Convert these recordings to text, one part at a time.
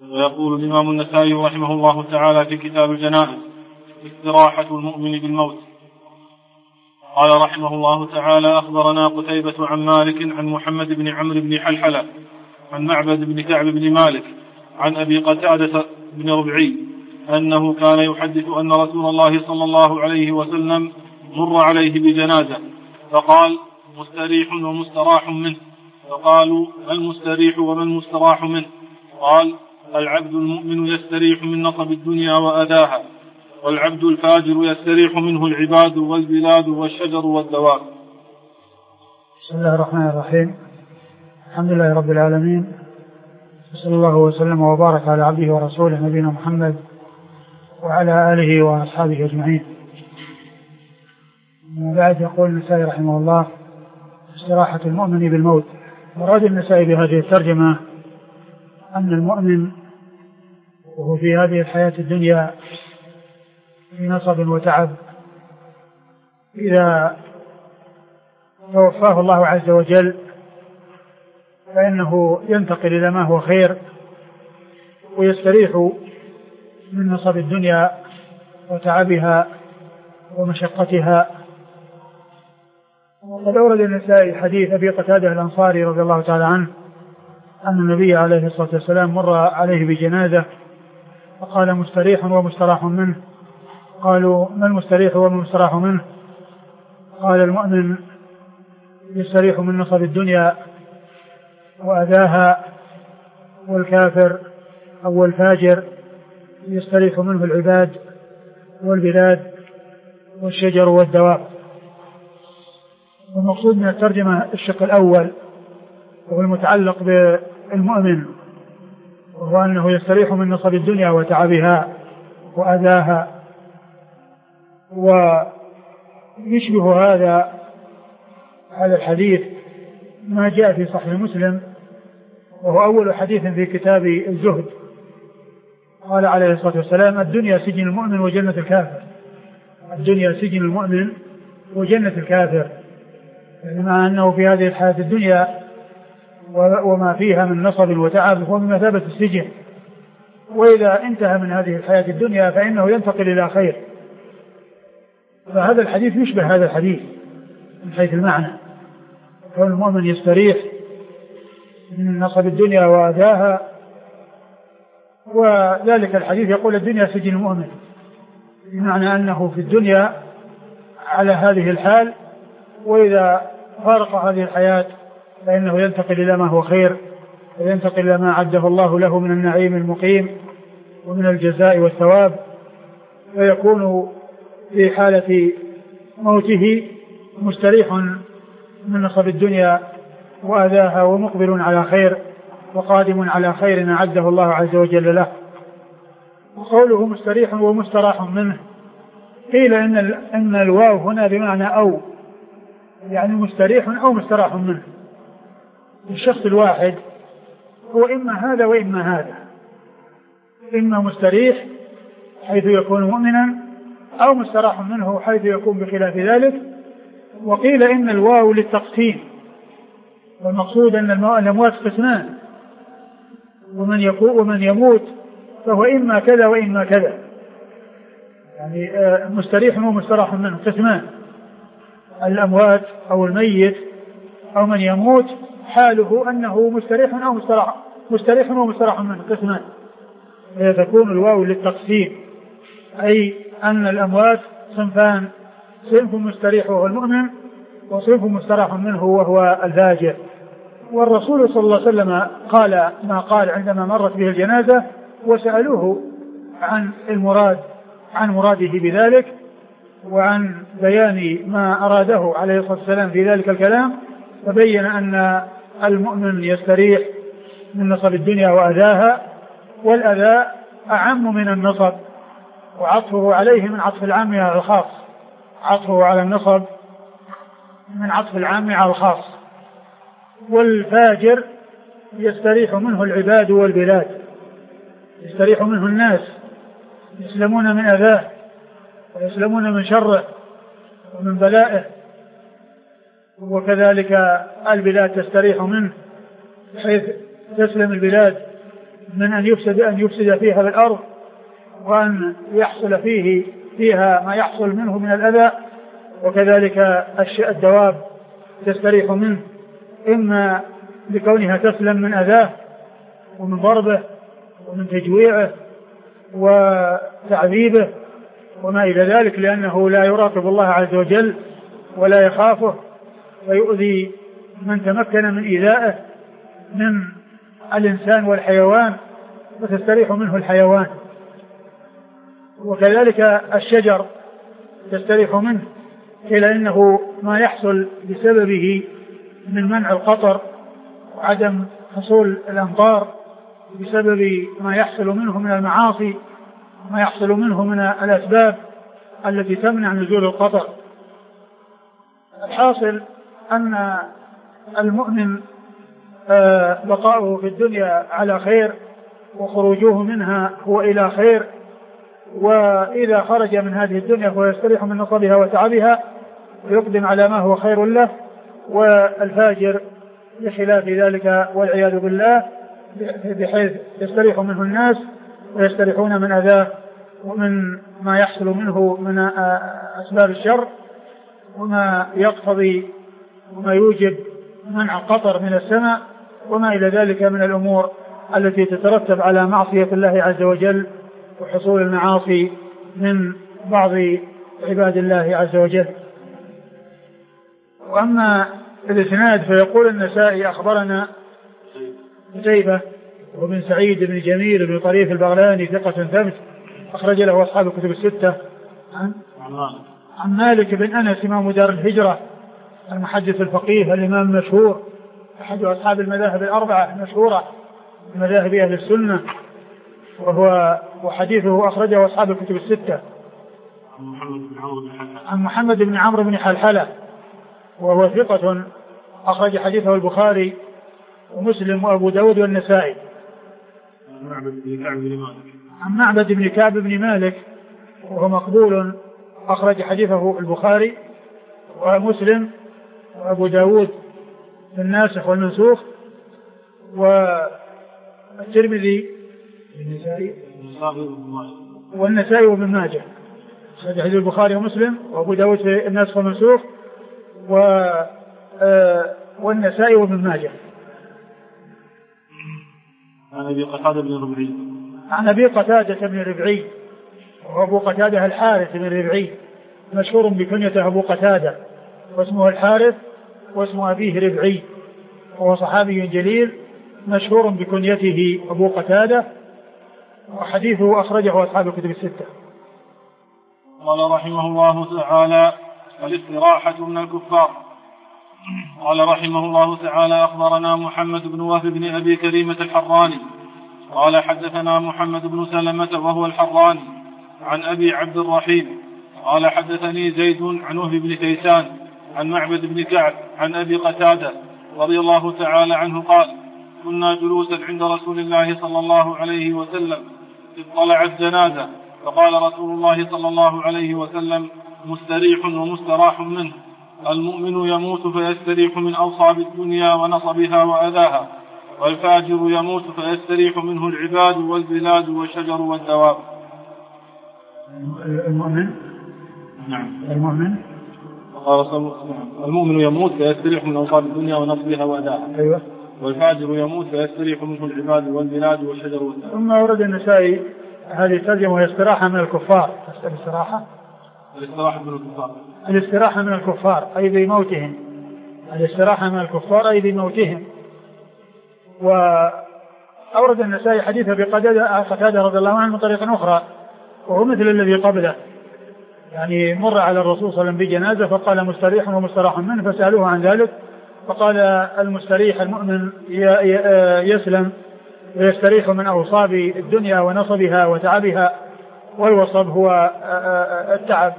ويقول الإمام النسائي رحمه الله تعالى في كتاب الجنائز: استراحة المؤمن بالموت. قال رحمه الله تعالى: أخبرنا قتيبة عن مالك عن محمد بن عمرو بن حلحلة عن معبد بن كعب بن مالك عن أبي قتادة بن ربعي أنه كان يحدث أن رسول الله صلى الله عليه وسلم مر عليه بجنازة فقال: مستريح ومستراح منه. فقالوا: ما المستريح وما المستراح منه؟ قال: العبد المؤمن يستريح من نصب الدنيا وأذاها، والعبد الفاجر يستريح منه العباد والبلاد والشجر والدواب. بسم الله الرحمن الرحيم. الحمد لله رب العالمين، صلى الله وسلم وبارك على عبده ورسوله نبينا محمد وعلى آله وأصحابه أجمعين. بعد يقول النسائي رحمه الله: استراحة المؤمن بالموت. مراد النسائي بهذه الترجمة أن المؤمن وهو في هذه الحياة الدنيا في نصب وتعب، إذا توفاه الله عز وجل فإنه ينتقل إلى ما هو خير ويستريح من نصب الدنيا وتعبها ومشقتها. وقد أورد النسائي حديث أبي قتادة الأنصاري رضي الله تعالى عنه أن النبي عليه الصلاة والسلام مر عليه بجنازة فقال: مستريح ومستراح منه. قالوا: ما المستريح وما المستراح منه؟ قال: المؤمن يستريح من نصب الدنيا وأذاها، والكافر أو الفاجر يستريح منه العباد والبلاد والشجر والدواب. والمقصود من الترجمة الشق الأول وهو المتعلق بالمؤمن، وهو أنه يستريح من نصب الدنيا وتعبها وأذاها. ويشبه هذا الحديث ما جاء في صحيح مسلم، وهو أول حديث في كتاب الزهد. قال عليه الصلاة والسلام: الدنيا سجن المؤمن وجنة الكافر. الدنيا سجن المؤمن وجنة الكافر، مع أنه في هذه الحياة الدنيا وما فيها من نصب وتعب هو بمثابة السجن، وإذا انتهى من هذه الحياة الدنيا فإنه ينتقل إلى خير. فهذا الحديث يشبه هذا الحديث من حيث المعنى، كون المؤمن يستريح من نصب الدنيا وأذاها، وذلك الحديث يقول: الدنيا سجن المؤمن، بمعنى أنه في الدنيا على هذه الحال، وإذا فارق هذه الحياة فإنه ينتقل إلى ما هو خير، وينتقل إلى ما عده الله له من النعيم المقيم ومن الجزاء والثواب، ويكون في حالة موته مستريح من نصب الدنيا وأذاها، ومقبل على خير وقادم على خير أعده الله عز وجل له. وقوله مستريح ومستراح منه، قيل إن الواو هنا بمعنى أو، يعني مستريح أو مستراح منه. الشخص الواحد هو إما هذا وإما هذا، إما مستريح حيث يكون مؤمنا، أو مستراح منه حيث يكون بخلاف ذلك. وقيل إن الواو للتقسيم، والمقصود أن الأموات قسمان، ومن يموت فهو إما كذا وإما كذا، يعني مستريح ومستراح منه قسمان. الأموات أو الميت أو من يموت حاله أنه مستريح ومستراح منه قسمان، فتكون الواو للتقسيم، أي أن الأموات صنفان: صنف مستريح وهو المؤمن، وصنف مستراح منه وهو الفاجر. والرسول صلى الله عليه وسلم قال ما قال عندما مرت به الجنازة، وسألوه عن مراده بذلك، وعن بيان ما أراده عليه الصلاة والسلام في ذلك الكلام، فبين أن المؤمن يستريح من نصب الدنيا وأذاها، والأذى أعم من النصب، وعطفه عليه من عطف العام على الخاص، عطفه على النصب من عطف العام على الخاص. والفاجر يستريح منه العباد والبلاد، يستريح منه الناس، يسلمون من أذاه ويسلمون من شره ومن بلائه، وكذلك البلاد تستريح منه، حيث تسلم البلاد من أن يفسد فيها بالأرض، وأن يحصل فيها ما يحصل منه من الأذى. وكذلك الدواب تستريح منه، إما لكونها تسلم من أذاه ومن ضربه ومن تجويعه وتعذيبه وما إلى ذلك، لأنه لا يراقب الله عز وجل ولا يخافه، فيؤذي من تمكن من إيذائه من الإنسان والحيوان، وتستريح منه الحيوان. وكذلك الشجر تستريح منه، إلا أنه ما يحصل بسببه من منع القطر وعدم حصول الأمطار بسبب ما يحصل منه من المعاصي، ما يحصل منه من الأسباب التي تمنع نزول القطر. الحاصل أن المؤمن بقاؤه في الدنيا على خير، وخروجه منها هو إلى خير، وإذا خرج من هذه الدنيا فهو يستريح من نصبها وتعبها ويقدم على ما هو خير له. والفاجر بخلاف ذلك والعياذ بالله، بحيث يستريح منه الناس ويستريحون من أذاه ومن ما يحصل منه من أسباب الشر، وما يقتضي وما يوجب منع القطر من السماء وما إلى ذلك من الأمور التي تترتب على معصية الله عز وجل وحصول المعاصي من بعض عباد الله عز وجل. وأما الإسناد فيقول النسائي أخبرنا قتيبة وابن سعيد بن جميل بن طريف البغلاني ثقة ثبت أخرج له أصحاب الكتب الستة. عن مالك بن أنس إمام دار الهجرة المحدث الفقيه الإمام المشهور أحد أصحاب المذاهب الأربعة المشهورة من مذاهب أهل السنة، وحديثه أخرجه أصحاب الكتب الستة. عن محمد بن عمرو بن حلحلة وهو ثقة أخرج حديثه البخاري ومسلم وأبو داود والنسائي. عن معبد بن كعب بن مالك وهو مقبول أخرج حديثه البخاري ومسلم وأبو داود في الناسخ والمنسوخ والترمذي والنسائي وابن ماجه. أخرج حديث البخاري ومسلم وأبو داود في الناسخ والمنسوخ والنسائي وابن ماجه. عن أبي قتادة بن ربعي. عن أبي قتادة بن ربعي وأبو قتادة الحارث بن ربعي مشهور بكنيته أبو قتادة، واسمه الحارث واسم أبيه ربعي، وهو صحابي جليل مشهور بكنيته أبو قتادة، وحديثه أخرجه أصحاب الكتب الستة. قال رحمه الله تعالى: الاستراحة من الكفار. قال رحمه الله تعالى: أخبرنا محمد بن وهب بن أبي كريمة الحراني قال حدثنا محمد بن سلمة وهو الحراني عن أبي عبد الرحيم قال حدثني زيد عن وهب بن كيسان عن معبد بن كعب عن أبي قتادة رضي الله تعالى عنه قال: كنا جلوسا عند رسول الله صلى الله عليه وسلم إذ طلعت جنازة، فقال رسول الله صلى الله عليه وسلم: مستريح ومستراح منه، المؤمن يموت فيستريح من أوصاب الدنيا ونصبها وأذاها، والفاجر يموت فيستريح منه العباد والبلاد والشجر والدواب. المؤمن نعم المؤمن المؤمن يموت فيستريح من أوصاب الدنيا ونصبها وأذاها. أيوة. والفاجر يموت فيستريح منه العباد والبلاد والشجر والدواب. ثم ورد النسائي هذه الترجمة وهي استراحة من الكفار. الاستراحة من الكفار أي بموتهم. الاستراحة من الكفار أي بموتهم. وأورد النسائي حديث بقتادة رضي الله عنه من طريق أخرى وهو مثل الذي قبله، يعني مر على الرسول صلى الله عليه وسلم بجنازة فقال: مستريح ومستراح منه، فسألوه عن ذلك فقال: المستريح المؤمن يسلم ويستريح من أوصاب الدنيا ونصبها وتعبها، والوصب هو التعب،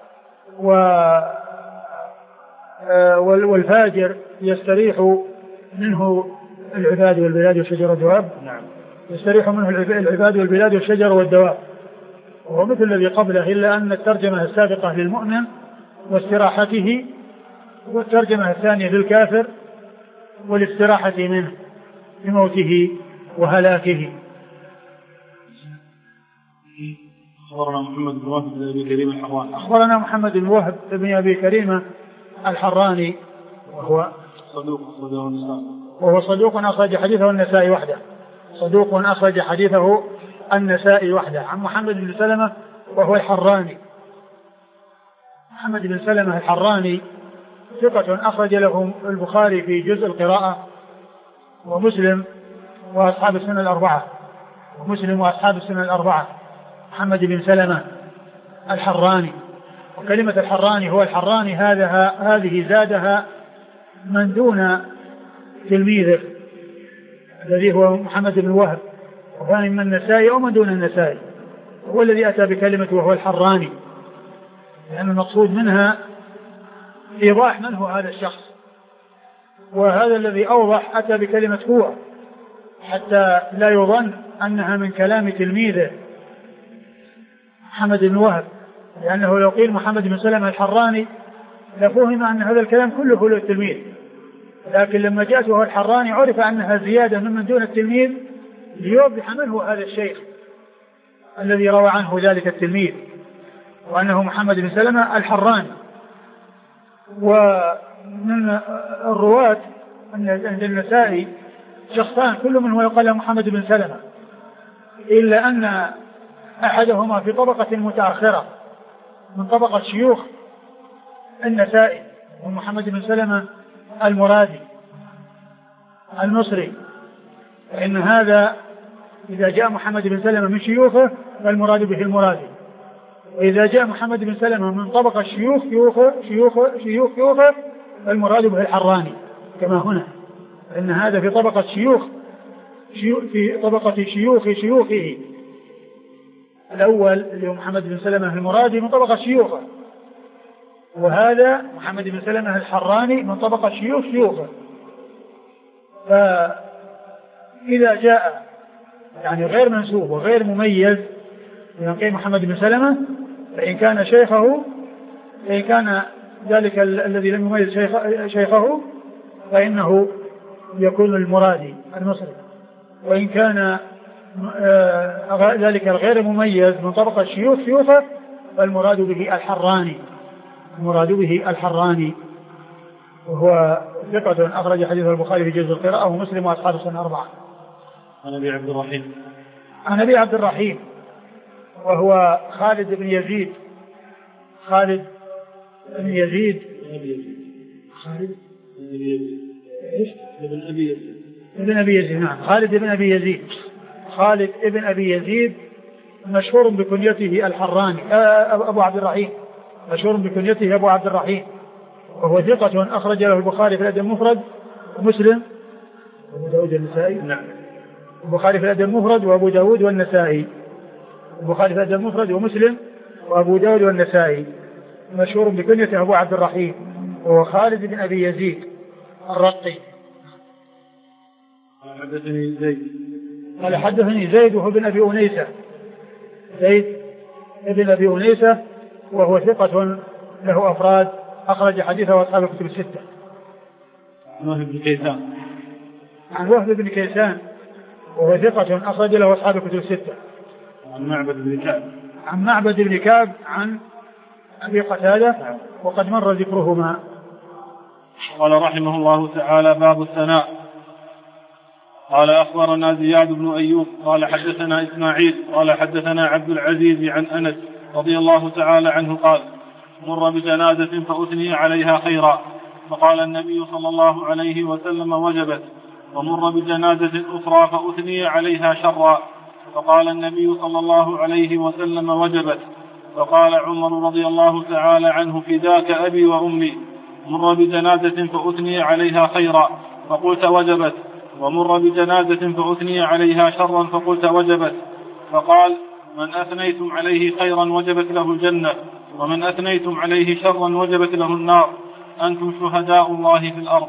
والفاجر يستريح منه العباد والبلاد والشجر والدواب. نعم. يستريح منه العباد والبلاد والشجر والدواب، وهو مثل الذي قبله، إلا أن الترجمة السابقة للمؤمن واستراحته، والترجمة الثانية للكافر والاستراحة منه بموته وهلاكه. أخبرنا محمد بن وهب بن أبي كريم الحراني. أخبرنا محمد بن وهب بن أبي كريم الحراني وهو صدوق أخرج حديثه النسائي وحده. صدوق أخرج حديثه النسائي وحده. عن محمد بن سلمة وهو الحراني. محمد بن سلمة الحراني ثقة أخرج له البخاري في جزء القراءة ومسلم وأصحاب السنن الأربعة. محمد بن سلمة الحراني. وكلمة الحراني هو الحراني هذه زادها من دون تلميذه الذي هو محمد بن وهب، وكان من النسائي أو من دون النسائي، هو الذي أتى بكلمة وهو الحراني، لأن المقصود منها إيضاح من هو هذا الشخص، وهذا الذي أوضح أتى بكلمة هو حتى لا يظن أنها من كلام تلميذه محمد بن وهب، لأنه لو قيل محمد بن سلمة الحراني لفهم أن هذا الكلام كله له التلميذ، لكن لما جاءت وهو الحراني عرف أنها زيادة من دون التلميذ ليوضح من هو هذا الشيخ الذي روى عنه ذلك التلميذ، وأنه محمد بن سلمة الحراني. ومن الرواة عند النسائي شخصان كل منه يقال له محمد بن سلمة، إلا أن أحدهما في طبقة متأخرة من طبقة شيوخ النسائي، ومحمد بن سلمة المرادي المصري، فإن هذا إذا جاء محمد بن سلمة من شيوخه فالمراد به المرادي، وإذا جاء محمد بن سلمة من طبقة شيوخه فالمراد به الحراني كما هنا، فإن هذا في طبقة شيوخه الأول اللي هو محمد بن سلمة المرادي من طبقة شيوخه، وهذا محمد بن سلمة الحراني من طبقة شيوخه. فإذا جاء يعني غير منسوب وغير مميز من قيل محمد بن سلمة، فإن كان ذلك الذي لم يميز شيخه فإنه يكون المرادي المصري، وإن كان ذلك الغير مميز من طبقة شيوخه فالمراد به الحراني، وهو ثقة أخرج حديث البخاري في جزء القراءة ومسلم وأصحاب السنن الأربعة. عن أبي عبد الرحيم وهو خالد بن يزيد ابن أبي يزيد. نعم، خالد بن أبي يزيد مشهور بكنيته الحراني أبو عبد الرحيم، مشهور بكنيته أبو عبد الرحيم، وهو ثقة أخرج له البخاري في الأدب المفرد ومسلم وأبو داود والنسائي. نعم، البخاري في الأدب المفرد وأبو داود والنسائي، البخاري في الأدب المفرد ومسلم وأبو داود والنسائي، مشهور بكنيته أبو عبد الرحيم، وهو خالد بن أبي يزيد الرقي. حدثني زيد وهو ابن أبي أنيسة، وهو ثقة له أفراد أخرج حديثه أصحاب الكتب الستة. عن وهب بن كيسان وهو ثقة أخرج له أصحاب الكتب الستة. عن معبد بن كعب عن أبي قتادة وقد مر ذكرهما. قال رحمه الله تعالى: باب الثناء. قال: أخبرنا زياد بن أيوب قال حدثنا إسماعيل قال حدثنا عبد العزيز عن أنس رضي الله تعالى عنه قال: مر بجنازة فأثني عليها خيرا، فقال النبي صلى الله عليه وسلم: وجبت. ومر بجنازة أخرى فأثني عليها شرا، فقال النبي صلى الله عليه وسلم: وجبت. فقال عمر رضي الله تعالى عنه: فداك أبي وأمي. مر بجنازة فأثني عليها خيرا فقلت: وجبت. ومر بجنازة فأثني عليها شرا فقلت: وجبت. فقال: من أثنيتم عليه خيرا وجبت له الجنة، ومن أثنيتم عليه شرا وجبت له النار، أنتم شهداء الله في الأرض.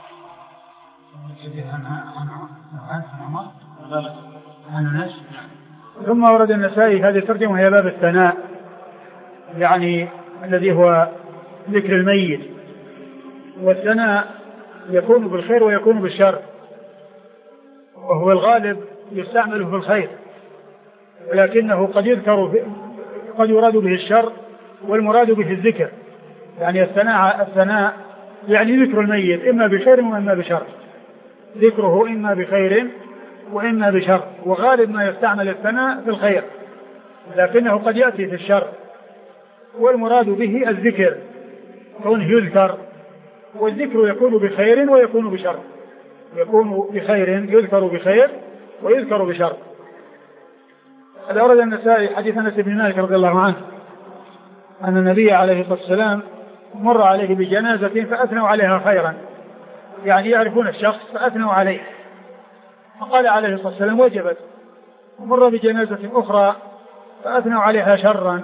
ثم ورد النسائي هذه الترجمة وهي باب الثناء، يعني الذي هو ذكر الميت، والثناء يكون بالخير ويكون بالشر، وهو الغالب يستعمله في الخير، ولكنه قد يراد به الشر والمراد به الذكر. يعني الثناء يعني ذكر الميت إما بخير وإما بشر، ذكره إما بخير وإما بشر، وغالب ما يستعمل الثناء في الخير، لكنه قد يأتي في الشر، والمراد به الذكر كونه يذكر، والذكر يكون بخير ويكون بشر، يكون بخير يذكر بخير ويذكر بشر. هذا أورد النسائي حديث أنس بن مالك رضي الله عنه أن النبي عليه الصلاة والسلام مر عليه بجنازة فأثنوا عليها خيرا، يعني يعرفون الشخص فأثنوا عليه، فقال عليه الصلاة والسلام وجبت. مر بجنازة أخرى فأثنوا عليها شرا،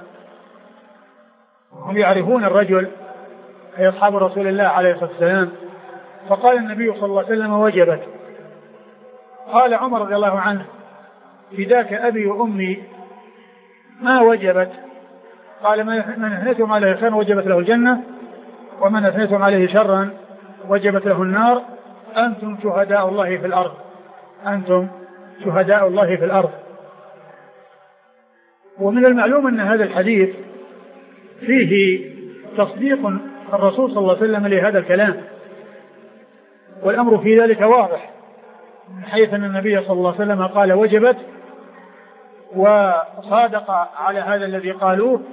هم يعرفون الرجل أي أصحاب رسول الله عليه الصلاة والسلام، فقال النبي صلى الله عليه وسلم وجبت. قال عمر رضي الله عنه فداك أبي وأمي ما وجبت. قال من أثنيتم عليه خيرا وجبت له الجنة، ومن أثنيتم عليه شرا وجبت له النار، أنتم شهداء الله في الأرض، أنتم شهداء الله في الأرض. ومن المعلوم أن هذا الحديث فيه تصديق الرسول صلى الله عليه وسلم لهذا الكلام، والأمر في ذلك واضح، من حيث أن النبي صلى الله عليه وسلم قال وجبت، وصادق على هذا الذي قالوه،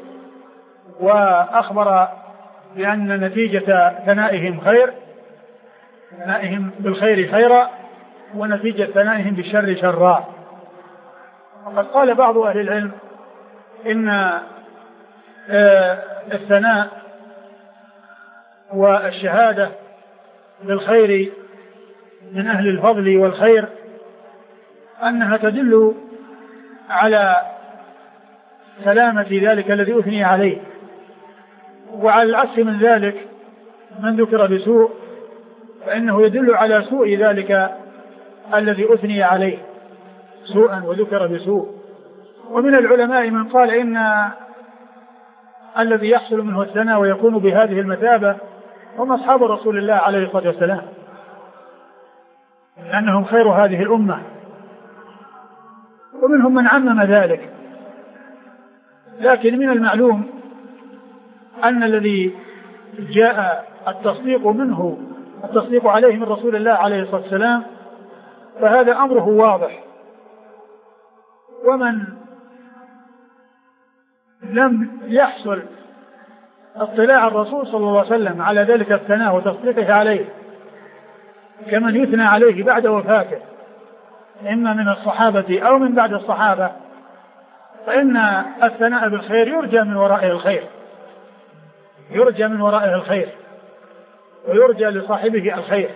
وأخبر بأن نتيجة ثنائهم خير، ثنائهم بالخير خيرا، ونتيجة ثنائهم بالشر شرا. وقد قال بعض أهل العلم إن الثناء والشهادة بالخير من أهل الفضل والخير أنها تدل على سلامة ذلك الذي أثني عليه، وعلى العكس من ذلك من ذكر بسوء فإنه يدل على سوء ذلك الذي أثني عليه، سوءا وذكر بسوء. ومن العلماء من قال إن الذي يحصل منه الثناء ويكون بهذه المثابة هم أصحاب رسول الله عليه الصلاة والسلام، لأنهم خير هذه الأمة، ومنهم من عمم ذلك. لكن من المعلوم أن الذي جاء التصديق عليه من رسول الله عليه الصلاة والسلام فهذا أمره واضح، ومن لم يحصل اطلاع الرسول صلى الله عليه وسلم على ذلك الثناء وتصديقه عليه كمن يثنى عليه بعد وفاته إما من الصحابة أو من بعد الصحابة، فإن الثناء بالخير يرجى من ورائه الخير، يرجى من ورائه الخير، ويرجى لصاحبه الخير،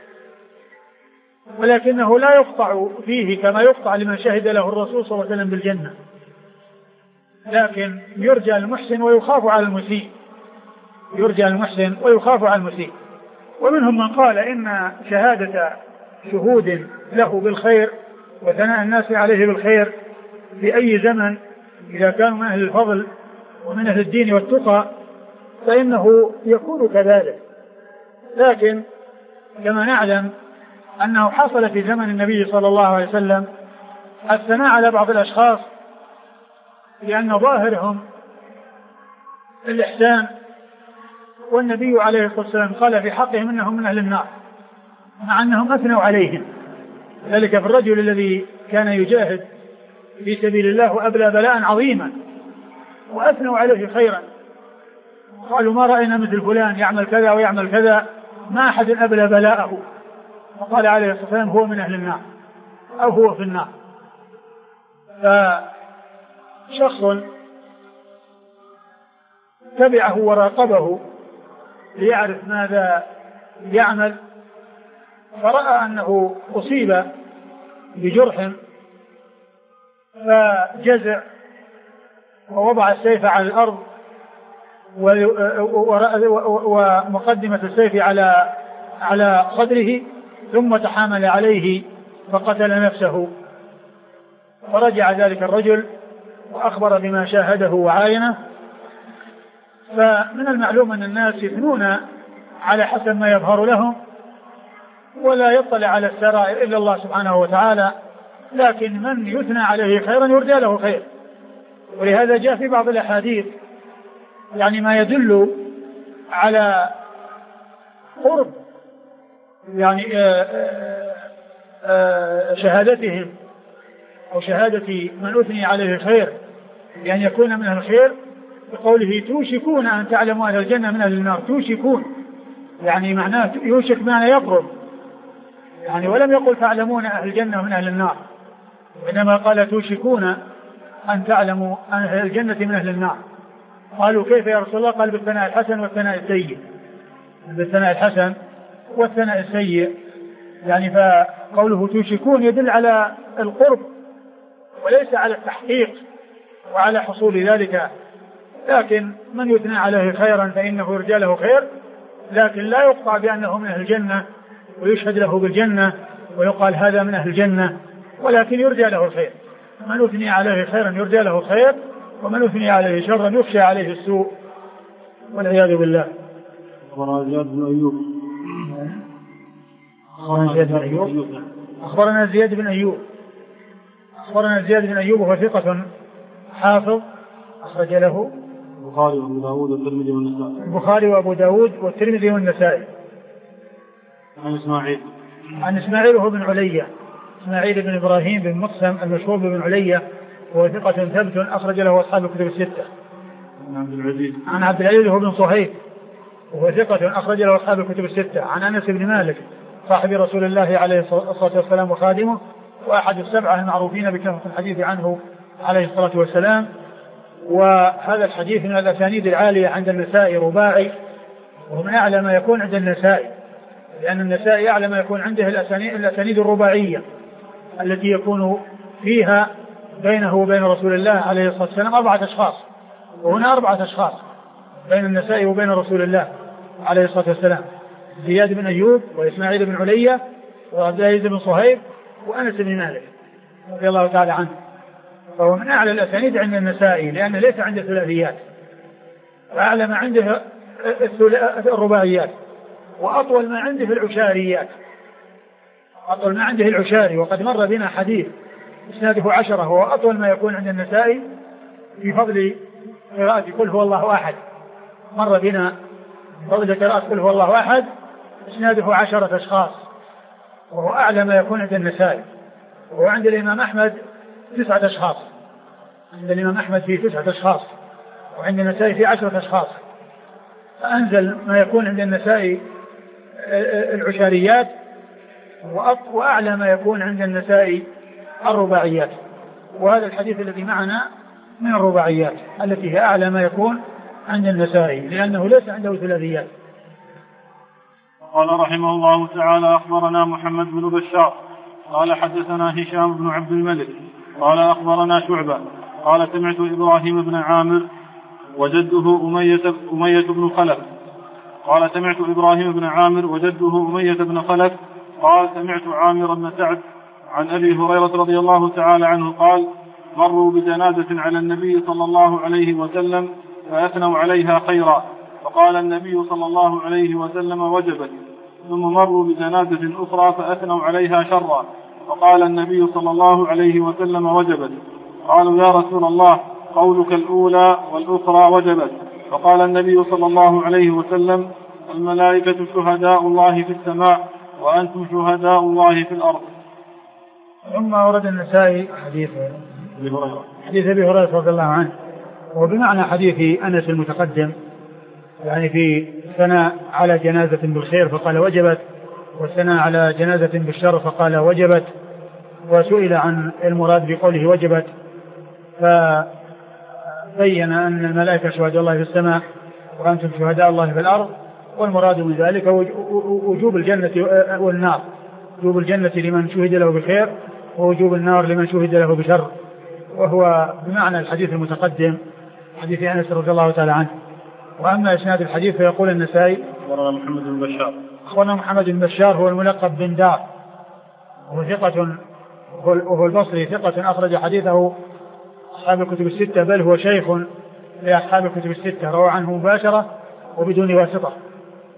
ولكنه لا يقطع فيه كما يقطع لمن شهد له الرسول صلى الله عليه وسلم بالجنة، لكن يرجى المحسن ويخاف على المسيء، يرجى المحسن ويخاف على المسيء. ومنهم من قال إن شهادة شهود له بالخير وثناء الناس عليه بالخير في أي زمن إذا كانوا من أهل الفضل ومن أهل الدين والتقى فإنه يكون كذلك، لكن كما نعلم أنه حصل في زمن النبي صلى الله عليه وسلم الثناء على بعض الأشخاص لأن ظاهرهم الإحسان، والنبي عليه الصلاة والسلام قال في حقهم أنهم من أهل النار مع أنهم أثنوا عليهم، ذلك في الرجل الذي كان يجاهد في سبيل الله وأبلى بلاء عظيما وأثنوا عليه خيرا، قالوا ما رأينا مثل فلان يعمل كذا ويعمل كذا ما أحد أبلى بلاءه، فقال عليه الصلاة والسلام هو من أهل النار أو هو في النار. فشخص تبعه وراقبه ليعرف ماذا يعمل، فرأى أنه أصيب بجرح فجزع ووضع السيف على الأرض ومقدمة السيف على صدره ثم تحامل عليه فقتل نفسه. فرجع ذلك الرجل وأخبر بما شاهده وعاينه. فمن المعلوم أن الناس يثنون على حسب ما يظهر لهم، ولا يطلع على السرائر إلا الله سبحانه وتعالى، لكن من يثنى عليه خيرا يرجى له خير. ولهذا جاء في بعض الأحاديث يعني ما يدل على قرب يعني شهادتهم أو شهادة من أثني عليه خير بأن يكون من الخير، بقوله توشكون أن تعلموا أهل الجنة من أهل النار. توشكون يعني معناه يوشك معنى يقرب يعني، ولم يقل تعلمون أهل الجنة من أهل النار، وإنما قال توشكون أن تعلموا أهل الجنة من أهل النار. قالوا كيف يا رسول الله؟ قال بالثناء الحسن والثناء السيء. بالثناء الحسن والثناء السيء يعني، فقوله توشكون يدل على القرب وليس على التحقيق وعلى حصول ذلك. لكن من يثنى عليه خيرا فإنه يرجى له خير، لكن لا يقطع بأنه من أهل الجنة ويشهد له بالجنة ويقال هذا من أهل الجنة، ولكن يرجى له الخير. من أثني عليه خيرا يرجى له خير، ومن أثني عليه شرا يخشى عليه السوء والعياذ بالله. أخبرنا زياد بن أيوب. أخبرنا زياد بن أيوب وهو ثقة حافظ أخرج له البخاري وأبو داود والترمذي والنسائي. البخاري وأبو داود والترمذي والنسائي. عن إسماعيل وهو بن علية، إسماعيل بن إبراهيم بن مقسم المشهور بن علية، وهو ثقة ثبت أخرج له أصحاب الكتب الستة. عن عبد العزيز وهو بن صهيب وهو ثقة أخرج له أصحاب الكتب الستة. عن أنس بن مالك صاحب رسول الله عليه الصلاة والسلام وخادمه، وأحد السبعة المعروفين بكثرة الحديث عنه عليه الصلاة والسلام. وهذا الحديث من الأسانيد العالية عند النسائي رباعي، وهو من أعلى ما يكون عند النسائي، لأن النسائي أعلى ما يكون عنده الأسانيد الرباعية التي يكون فيها بينه وبين رسول الله عليه الصلاة والسلام 4 أشخاص، وهنا 4 أشخاص بين النسائي وبين رسول الله عليه الصلاة والسلام: زياد بن أيوب وإسماعيل بن علية وعبد العزيز بن صهيب وأنس بن مالك رضي الله تعالى عنه. فهو من أعلى الأسانيد عند النسائي لأنه ليس عنده ثلاثيات، وأعلى ما عنده الرباعيات، وأطول ما عنده العشاريات. أطول ما عنده العشاري، وقد مر بنا حديث إسناده 10، هو أطول ما يكون عند النسائي في فضل قراءة قل هو الله أحد. مر بنا فضل قراءة قل هو الله أحد إسناده 10 أشخاص، وهو أعلى ما يكون عند النسائي. وعند الإمام أحمد 9 أشخاص، عند الإمام أحمد فيه 9 أشخاص، وعند النسائي فيه 10 أشخاص. فأنزل ما يكون عند النسائي العشاريات، وأعلى ما يكون عند النسائي الرباعيات. وهذا الحديث الذي معنا من الرباعيات التي هي أعلى ما يكون عند النسائي، لأنه ليس عنده ثلاثيات. قال رحمه الله تعالى: أخبرنا محمد بن بشار قال حدثنا هشام بن عبد الملك قال أخبرنا شعبة قال سمعت إبراهيم بن عامر وجده أمية بن خلف قال سمعت إبراهيم بن عامر وجده أمية بن خلف قال سمعت عامر بن سعد عن أبي هريرة رضي الله تعالى عنه قال: مروا بجنازة على النبي صلى الله عليه وسلم فأثنوا عليها خيرا، فقال النبي صلى الله عليه وسلم: وجبت. ثم مروا بجنازة أخرى فأثنوا عليها شرا، فقال النبي صلى الله عليه وسلم: وجبت. قالوا: يا رسول الله، قولك الأولى والأخرى وجبت. فقال النبي صلى الله عليه وسلم: الملائكة شهداء الله في السماء وأنتم شهداء الله في الأرض. ثم ورد النسائي حديث أبي هريرة رضي الله عنه، وبمعنى حديث أنس المتقدم، يعني في ثناء على جنازة بالخير فقال وجبت، والثناء على جنازة بالشر فقال وجبت. وسئل عن المراد بقوله وجبت، فبين أن الملائكة شهداء الله في السماء وأنتم شهداء الله في الأرض، والمراد من ذلك وجوب الجنة والنار، وجوب الجنة لمن شهد له بخير، ووجوب النار لمن شهد له بشر، وهو بمعنى الحديث المتقدم حديث أنس رضي الله تعالى عنه. وأما إسناد الحديث فيقول النسائي: أخبرنا محمد بن بشار. أخبرنا محمد بن بشار هو الملقب بن دار، وهو ثقة، وهو البصري ثقة أخرج حديثه أصحاب الكتب الستة، بل هو شيخ لأصحاب الكتب الستة، روى عنه مباشرة وبدون واسطة.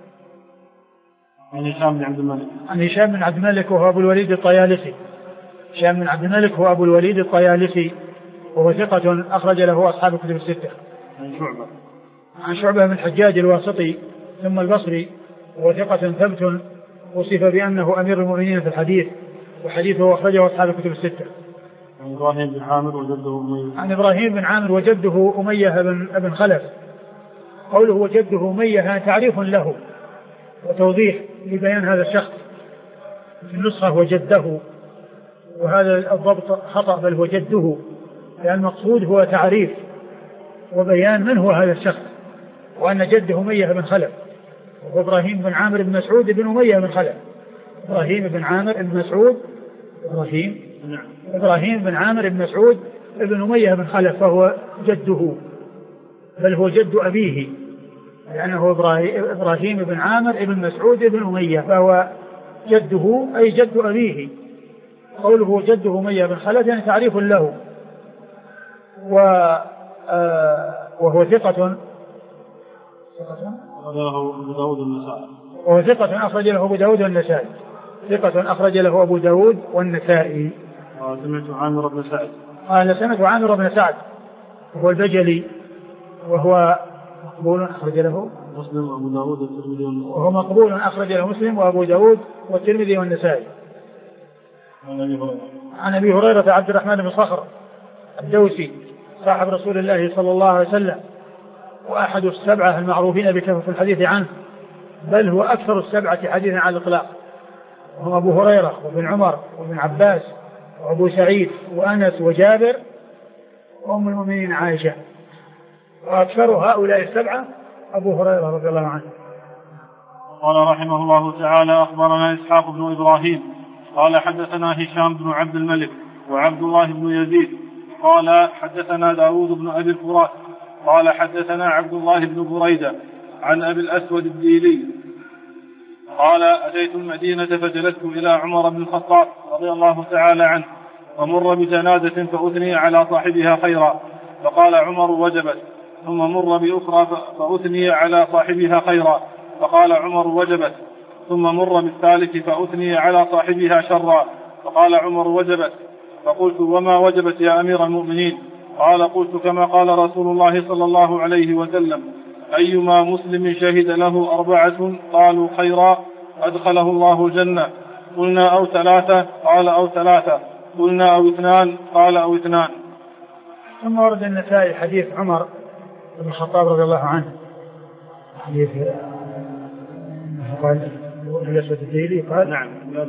عن هشام بن عبد الملك. عن هشام بن عبد الملك وهو أبو الوليد الطيالسي، هشام بن عبد الملك هو أبو الوليد الطيالسي، وهو ثقة أخرج له أصحاب الكتب الستة. عن شعبة بن الحجاج الواسطي ثم البصري، وهو ثقة ثبت وصف بأنه أمير المؤمنين في الحديث، وحديثه أخرجه أصحاب الكتب الستة. عن إبراهيم بن عامر وجده أمية. عن إبراهيم بن عامر وجده أمية بن خلف. قوله وجده أمية تعريف له وتوضيح لبيان هذا الشخص. في النسخة وجده، وهذا الضبط خطأ، بل وجده، لأن المقصود هو تعريف وبيان من هو هذا الشخص، وأن جده أمية بن خلف، وهو إبراهيم بن عامر بن مسعود بن أمية بن خلف. إبراهيم بن عامر بن مسعود إبراهيم بن عامر بن مسعود بن أمية بن خلف، فهو جده، بل هو جد أبيه، لأنه إبراهيم بن عامر بن مسعود بن أمية، فهو جده أي جد أبيه. قوله جده أمية بن خلف يعني تعريف له، وهو ثقة أخرج له أبو داود والنسائي. ثقة أخرج له أبو داود والنسائي. سمعت عامر بن سعد. سمعت عامر بن سعد وهو البجلي، وهو مقبول أخرج له مسلم وأبو داود والترمذي والنسائي. وهو مقبول أخرج له مسلم وأبو داود والترمذي والنسائي. عن أبي هريرة عبد الرحمن بن صخر الدوسي صاحب رسول الله صلى الله عليه وسلم، وأحد السبعة المعروفين بكثرة الحديث عنه، بل هو أكثر السبعة حديثا على الإطلاق، وهم أبو هريرة وابن عمر وابن عباس وأبو سعيد وأنس وجابر وأم المؤمنين عائشة، وأكثر هؤلاء السبعة أبو هريرة رضي الله عنه. قال رحمه الله تعالى: أخبرنا إسحاق بن إبراهيم قال حدثنا هشام بن عبد الملك وعبد الله بن يزيد قال حدثنا داود بن أبي الفرات قال حدثنا عبد الله بن بريدة عن أبي الأسود الديلي قال: أتيت المدينة فجلست إلى عمر بن الخطاب رضي الله تعالى عنه، ومر بجنازة فأثني على صاحبها خيرا، فقال عمر: وجبت. ثم مر بأخرى فأثني على صاحبها خيرا، فقال عمر: وجبت. ثم مر بالثالث فأثني على صاحبها شرا، فقال عمر: وجبت. فقلت: وما وجبت يا أمير المؤمنين؟ قال: قلت كما قال رسول الله صلى الله عليه وسلم: أيما مسلم شهد له 4 قالوا خيرا أدخله الله الجنة. قلنا: أو 3؟ قال: أو 3. قلنا: أو 2؟ قال: أو 2. ثم ورد النسائي حديث عمر بن الخطاب رضي الله عنه، حديث قال الأسود الديلي قال: نعم.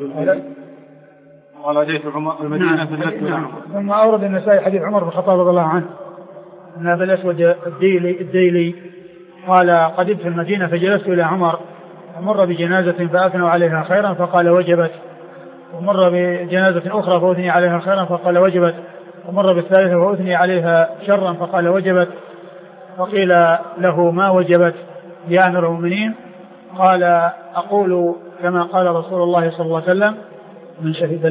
قال: أتيت المدينة فجلست إلى عمر. ثم أورد النسائي حديث عمر بن الخطاب رضي الله عنه أن أبا الأسود الديلي قال: قدمت المدينة فجلست إلى عمر، ومر بجنازة فأثنوا عليها خيرا فقال: وجبت. ومر بجنازة أخرى فأثني عليها خيرا فقال: وجبت. ومر بالثالثة فأثني عليها شرا فقال: وجبت. فقيل له: ما وجبت يا أمير المؤمنين؟ قال: أقول كما قال رسول الله صلى الله عليه وسلم: من شهد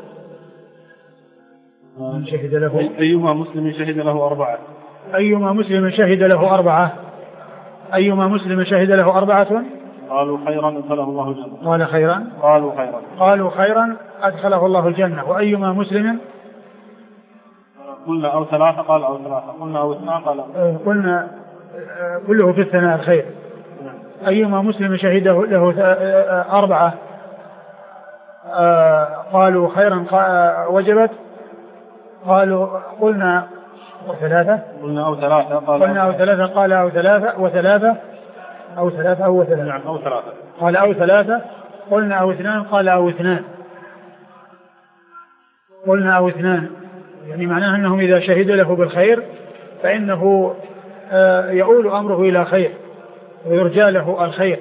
له أيما مسلم شهد له 4. أيما مسلم شهد له 4. أيما مسلم شهد له 4 قالوا خيرا أدخله الله الجنة. قال خيرا. قالوا خيرا أدخله الله الجنة. وأيما مسلم قلنا: أو 3؟ قال: أو 3. قلنا: أو 2؟ قال: قلنا كله في الثناء الخير. أيما مسلم شهد له 4 قالوا خيرا وجبت. قلنا: أو 3؟ قلنا: أو 3. قلنا: أو 3. قال: أو 3. و3 أو 3 أو 3. نعم. أو 3. قال: أو 3. قلنا: أو 2. قال: أو 2. قلنا: أو 2. يعني معناه أنهم إذا شهدوا له بالخير فإنه يؤول أمره إلى خير ويرجى له الخير.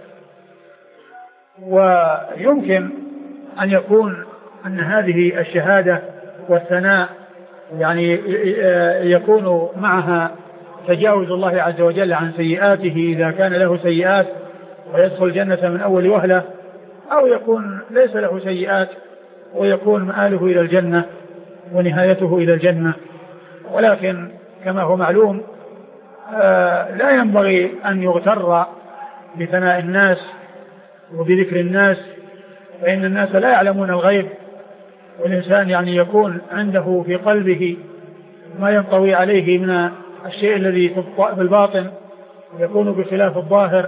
ويمكن أن يكون أن هذه الشهادة والثناء يعني يكون معها تجاوز الله عز وجل عن سيئاته إذا كان له سيئات ويدخل الجنة من أول وهلة، أو يكون ليس له سيئات ويكون مآله إلى الجنة ونهايته إلى الجنة. ولكن كما هو معلوم لا ينبغي أن يغتر بثناء الناس وبذكر الناس، فإن الناس لا يعلمون الغيب والإنسان يعني يكون عنده في قلبه ما ينطوي عليه من الشيء الذي في الباطن يكون بخلاف الظاهر،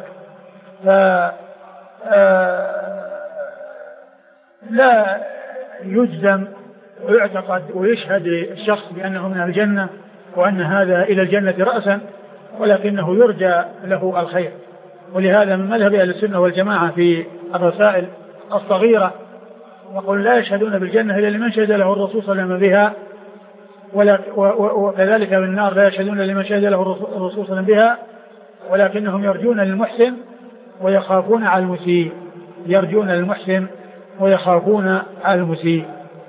لا يجزم ويعتقد ويشهد الشخص بأنه من الجنة وأن هذا إلى الجنة رأسا، ولكنه يرجى له الخير. ولهذا من مذهب أهل السنة والجماعة في الرسائل الصغيرة يقول لا يشهدون بالجنة إلا لمن شهد له الرسول صلى الله عليه وسلم بها، وكذلك بالنار لا يشهدون لمن شهد له الرسول صلى الله عليه وسلم بها، ولكنهم يرجون للمحسن ويخافون على المسيء، يرجون للمحسن ويخافون على المسيء.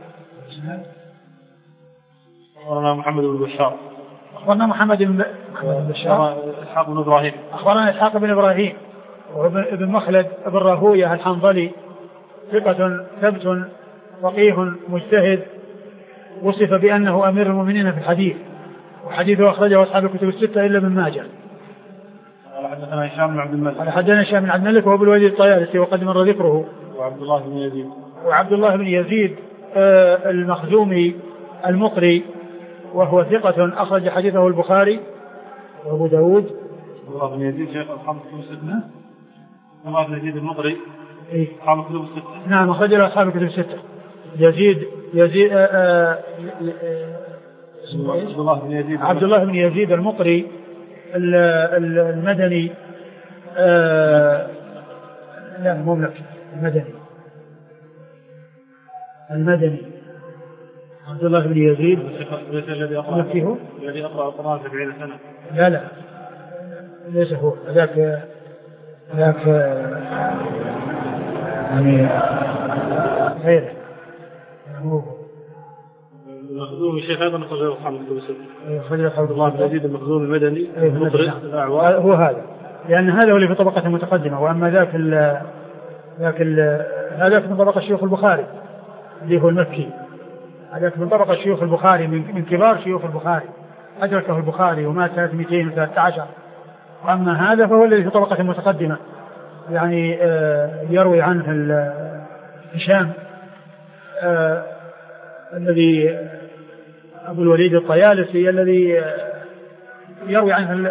أخبرنا محمد بن بشار. أخبرنا محمد بن بشار. إسحاق بن إبراهيم. أخبرنا إسحاق بن إبراهيم وابن مخلد بن راهوية الحنظلي، ثقة ثبت فقيه مجتهد، وصف بأنه أمير المؤمنين في الحديث، وحديثه أخرجه أصحاب الكتب الستة إلا ابن ماجه. حدثنا هشام بن عبد الملك. حدثنا هشام بن عبد الملك وهو أبو الوليد الطيالسي وقد مر ذكره. وعبد الله بن يزيد. وعبد الله بن يزيد المخزومي المقري، وهو ثقة أخرج حديثه البخاري وأبو داود. عبد الله بن يزيد شيخ أصحاب الكتب الستة. الله بن يزيد المقري. أصحاب الكتب الستة. نعم أخرج له أصحاب الكتب الستة. عبد الله بن يزيد المقري المدني، لا المملك المدني عبد الله بن يزيد الذي أقرأ القرآن 70 سنة. لا ليس هو ذاك يعني غيره. المخزومي شيخ أيضا أخرج أصحاب الكتب الستة. أخرج عبد الله بن يزيد المخزومي المدني المقري الأعوار. هو هذا، لأن هذا هو اللي في طبقة متقدمة، وأما ذاك من طبقة شيوخ البخاري اللي هو المكي، هذاك من طبقة شيوخ البخاري من كبار شيوخ البخاري، أدركه البخاري ومات سنة 213. وأما هذا فهو الذي في طبقة متقدمة، يعني يروي عنه هشام الذي أبو الوليد الطيالسي الذي يروي عنه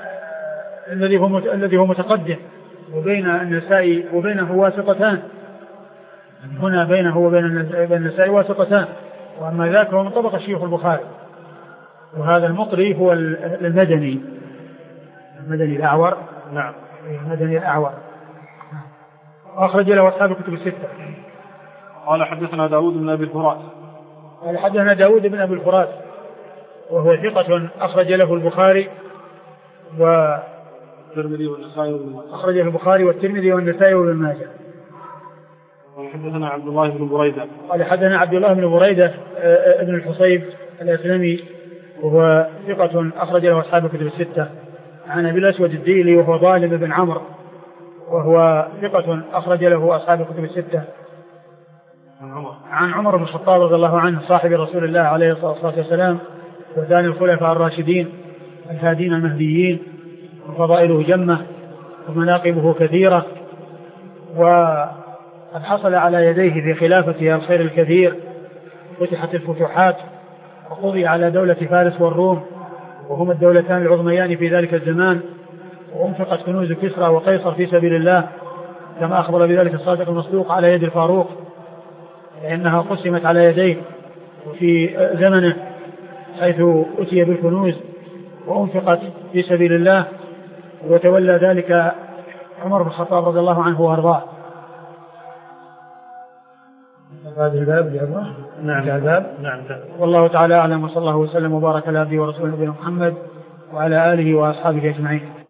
الذي هو متقدم، وبين النسائي وبينه واسطتان، هنا بينه وبين النسائي واسطتان، وأما ذاك هو من طبقة شيوخ البخاري. وهذا المقري هو المدني الأعور. نعم المدني الأعور، أخرج له أصحاب الكتب الستة. قال حدثنا داود بن أبي الفرات. قال حدثنا داود بن أبي الفرات وهو ثقة أخرج له البخاري والترمذي والنسائي وابن ماجه. أخرجه البخاري والترمذي والنسائي وابن ماجه. حدثنا عبد الله بن بريدة. قال حدثنا عبد الله بن بريدة ابن الحصيب الأسلمي وهو ثقة أخرج له أصحاب الكتب الستة، عن أبي الأسود الديلي وهو ظالم بن عمرو وهو ثقة أخرج له أصحاب الكتب الستة، عن عمر بن الخطاب رضي الله عنه صاحب رسول الله عليه الصلاة والسلام وثاني الخلفاء الراشدين الهادين المهديين، وفضائله جمة ومناقبه كثيرة، وقد حصل على يديه في خلافته الخير الكثير، فتحت الفتوحات وقضي على دولة فارس والروم وهما الدولتان العظميان في ذلك الزمان، وانفقت كنوز كسرى وقيصر في سبيل الله كما أخبر بذلك الصادق المصدوق على يد الفاروق، لأنها قسمت على يديه وفي زمنه حيث أتي بالكنوز وأنفقت في سبيل الله، وتولى ذلك عمر بن الخطاب رضي الله عنه وأرضاه. هذا الباب يا نعم الباب. نعم. والله تعالى أعلم، وصلى الله وسلم وبارك على عبده ورسوله نبينا محمد وعلى آله وأصحابه أجمعين.